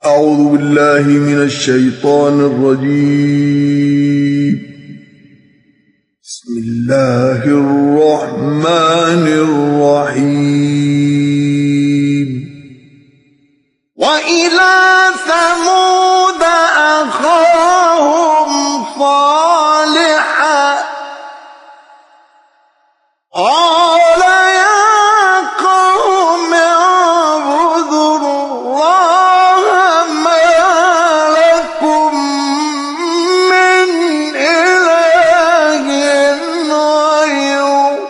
أعوذ بالله من الشيطان الرجيم. بسم الله الرحمن الرحيم. وإلى ثمود أخاهم صالحا قال يا قوم اعبدوا الله ما لكم من إله غيره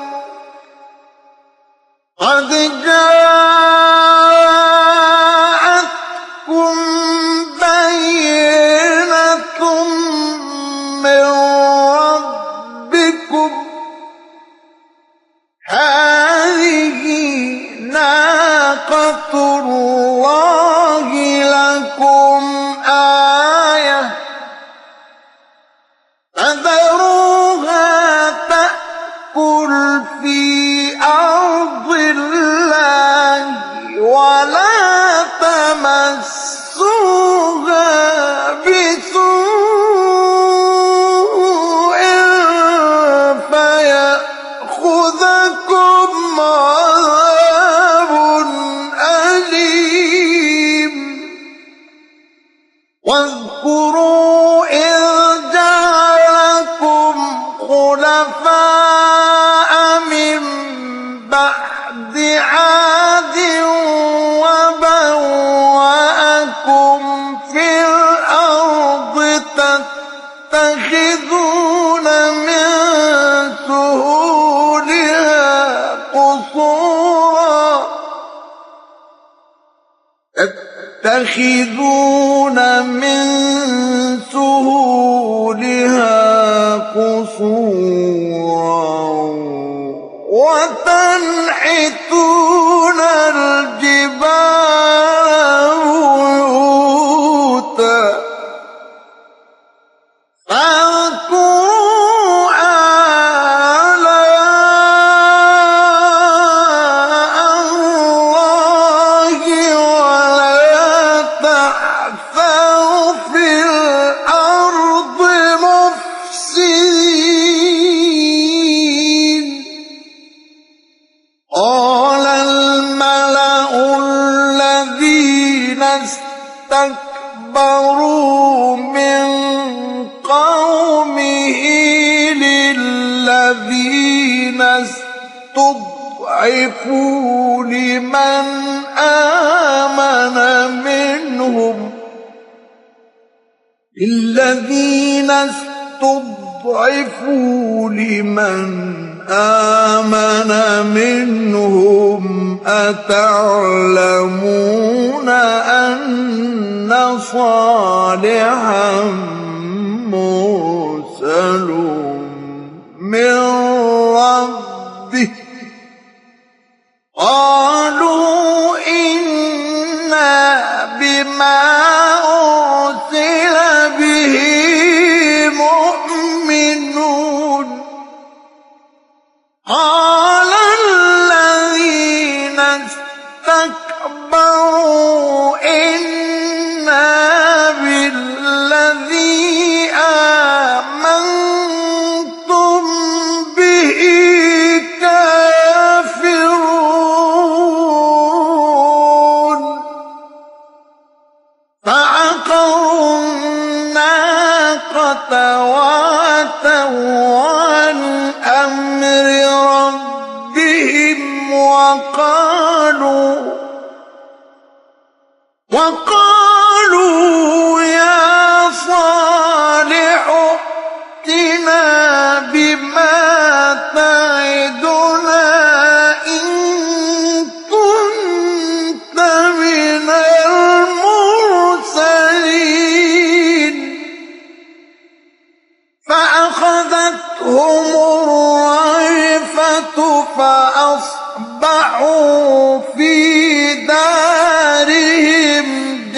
قد جاءتكم بينة من ربكم هذه ناقة الله لكم آية فذروها تأكل في أرض الله ولا تمسوها بسوء فيأخذكم عذاب أليم. واذكروا إذ جعلكم خلفاء من بعد عاد وبوأكم في الأرض تتخذون من سهولها قصورا وتنحتون الجبال بيوتا فاذكروا آلاء الله ولا تعثوا في الأرض مفسدين. قال الملأ الذين استكبروا من قومه للذين استضعفوا لمن آمن منهم أتعلمون أن صالحا مرسل من ربه قالوا إنا بما أرسل به مؤمنون. قال الذين استكبروا إنا بالذي آمنتم به كافرون. فعقروا الناقة وعتوا عن أمر ربهم وقالوا يا صالح ائتنا بما تعدنا إن كنت من المرسلين. فأخذتهم الرجفة فأصبحوا في دارهم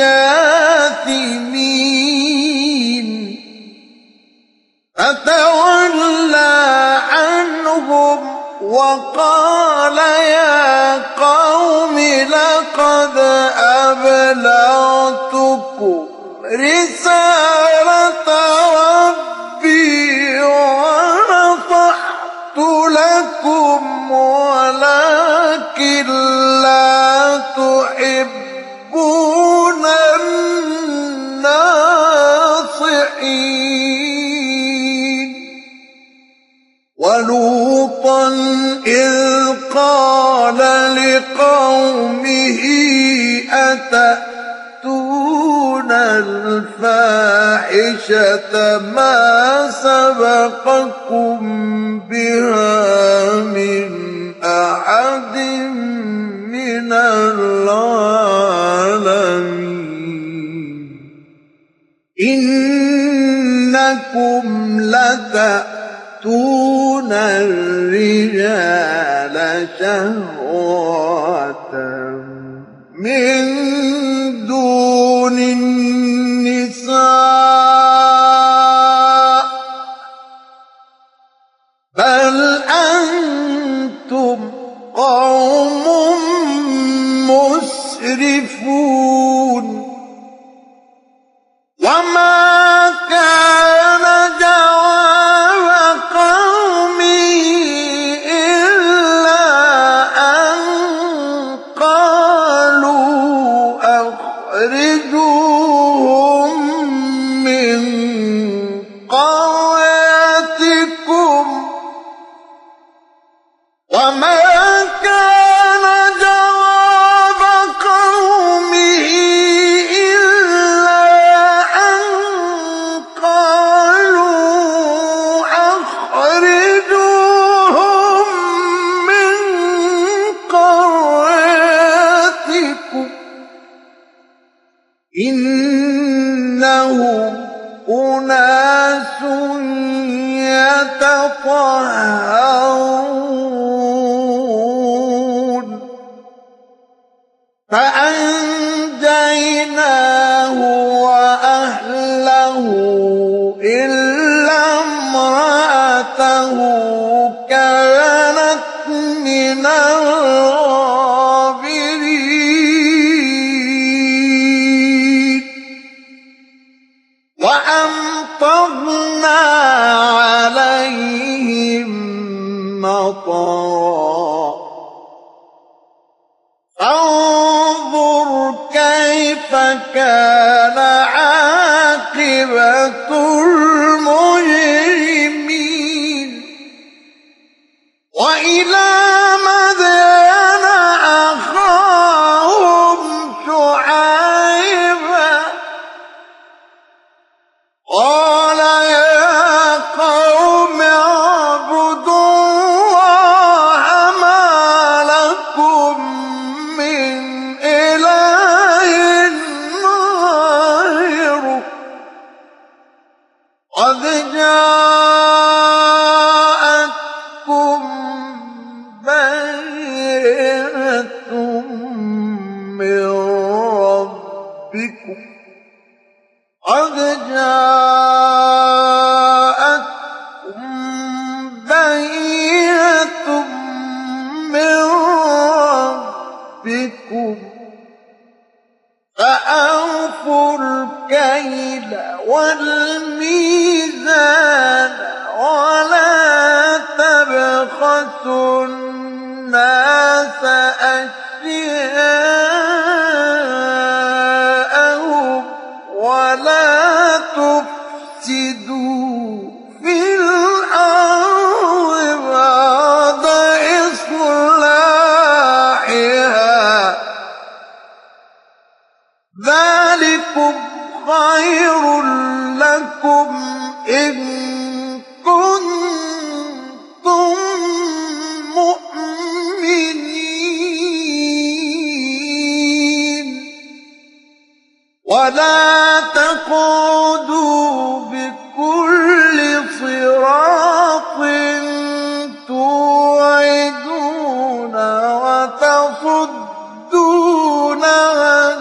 الحين ولوطا إذ قال لقومه أتأتون الفاحشة ما سبقكم بها من أحد من العالمين إنكم لتأتون الرجال شهوة من دون النساء بل أنتم قوم مسرفون وما كان جواب قومه إلا أن قالوا أخرجوهم من قريتكم وما كان جواب قومه إلا أن قالوا أخرجوهم من قريتكم إنهم أناس يتطهرون فأنجيناه وأهله إلا امرأته كانت من الغابرين وأمطرنا عليهم مطرا فانظر كيف كان عاقبة المجرمين وإلى مدين أخاهم شعيبا قال يا قوم اعبدوا الله ما لكم من إله غيره قد جاءتكم بينة من ربكم قد جاءتكم بينة من ربكم فأوفوا الكيل والميزان ولا تبخسوا الناس أشياءهم ولا تفسدوا في الأرض بعد إصلاحها ذلكم خير لكم إن كنتم مؤمنين ولا تقعدوا بكل صراط توعدون وتصدون عن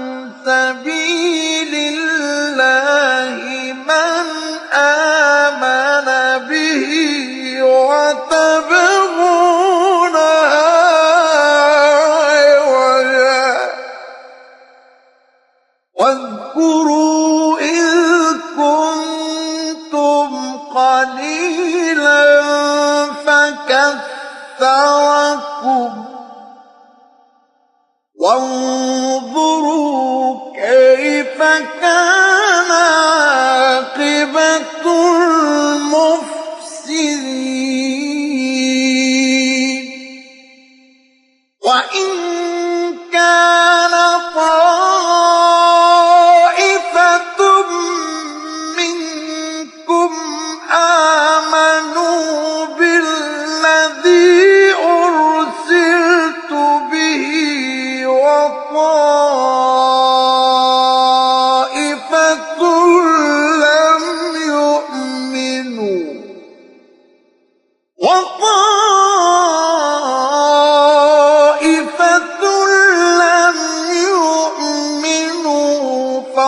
سبيل الله من آمن به وتبغونها عوجا واذكروا إذ كنتم قليلا فكثركم وانظروا كيف كان عاقبة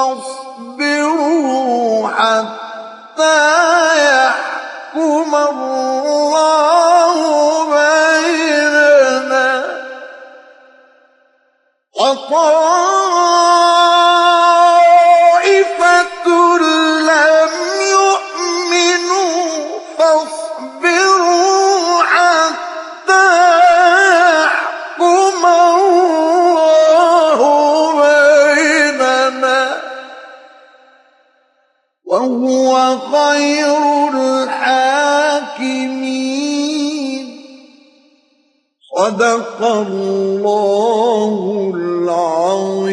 فاصبروا حتى يحكم الله بيننا وطائفة لم يؤمنوا فاصبروا حتى يحكم الله بيننا وهو خير الحاكمين. صدق الله العظيم.